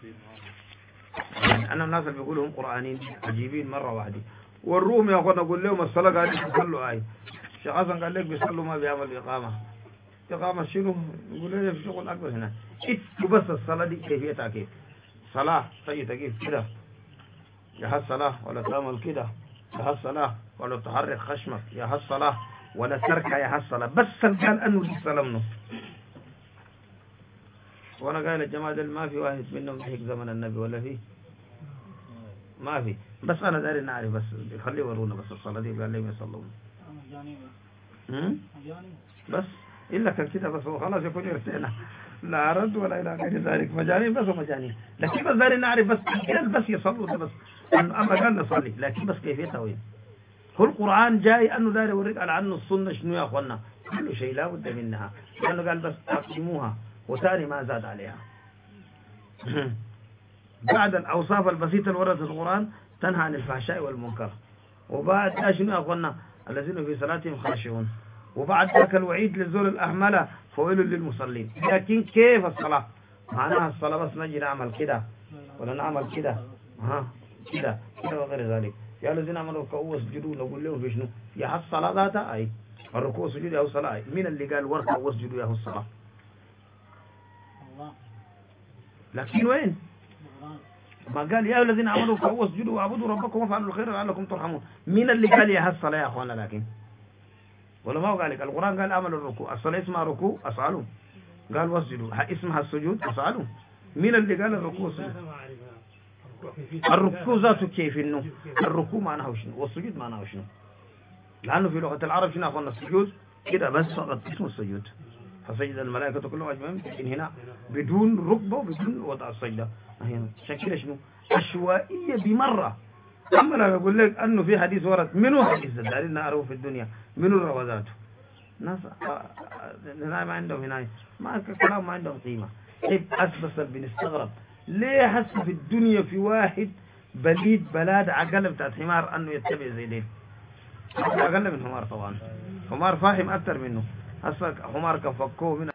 يعني أنا الناس اللي بيقولوا هم قرآنيين عجيبين مرة واحدة. والروم يا أخوانا أقول لهم الصلاة قاعدين يصلوا آي. الشيخ حسن قال لك بيصلوا ما بيعمل إقامة. إقامة شنو؟ يقول لي في شغل أكبر هنا. إنتوا بس الصلاة دي كيفيتها كيف؟ صلاة طيب كيف كده؟ يا هالصلاة ولا تعمل كده؟ يا هالصلاة ولا تحرك خشمك؟ يا هالصلاة ولا تركع؟ يا هالصلاة بس قال أنه دي صلاة منه. وأنا قايل الجماعة دول ما في واحد منهم ضحك زمن النبي ولا فيه؟ ما في. بس أنا داري نعرف بس خليه ورونا بس الصلاة دي قال لهم يصلون. بس إلا كان كده بس خلاص يكون ارتئنا لا رد ولا إلى غير ذلك. مجانين بس ومجانين. لكن بس داري نعرف بس بس يصلوا ده بس. أما قال نصلي لكن بس كيفيتها وين؟ هو القرآن جاي أنه داري يوريك على عنه السنة شنو يا أخوانا؟ كل شيء لا بد منها. لأنه قال بس أقيموها وتاني ما زاد عليها. بعد الأوصاف البسيطة اللي وردت القرآن تنهى عن الفحشاء والمنكر. وبعد شنو يا أخوانا؟ الذين في صلاتهم خاشعون. وبعد ذاك الوعيد للزول الأهملة فويل للمصلين. لكن كيف الصلاة؟ معناها الصلاة بس نجي نعمل كده ولا نعمل كده كده وغير ذلك. يا الذين عملوا ركوعوا واسجدوا نقول لهم في شنو؟ يا الصلاة ذاتها أي الركوع والسجود يا الصلاة. مين اللي قال وركعوا واسجدوا يا الصلاة؟ لكن وين؟ ما قال يا الذين عملوا ركوعوا واسجدوا واعبدوا ربكم وافعلوا الخير لعلكم ترحمون. مين اللي قال يا الصلاة يا أخوانا؟ لكن ولا ما قال لك القرآن قال اعملوا الركوع. الصلاة اسمها ركوع افعلوا. قال واسجدوا اسمها السجود افعلوا. مين اللي قال الركوع والسجود؟ الركوع ذاته كيف انه الركوع معناه شنو والسجود معناه شنو؟ لانه في لغة العرب شنو اخونا السجود كده بس فقط اسمه السجود. فسجد الملائكة كلهم اجمعين هنا بدون ركبة وبدون وضع السجدة. هنا شكلها شنو؟ عشوائية بمرة. أما لما أقول لك أنه في حديث ورد منو حديث دارين نعرفه في الدنيا منو روازاته ناس هنا ما عندهم هنا ما كلام ما عندهم قيمة. طيب بس بنستغرب ليه حس في الدنيا في واحد بليد بلاد عقل بتاعت حمار أنه يتبع زي دين. أقل من حمار طبعا. حمار فاهم أكثر منه. هسه حمار كفكوه من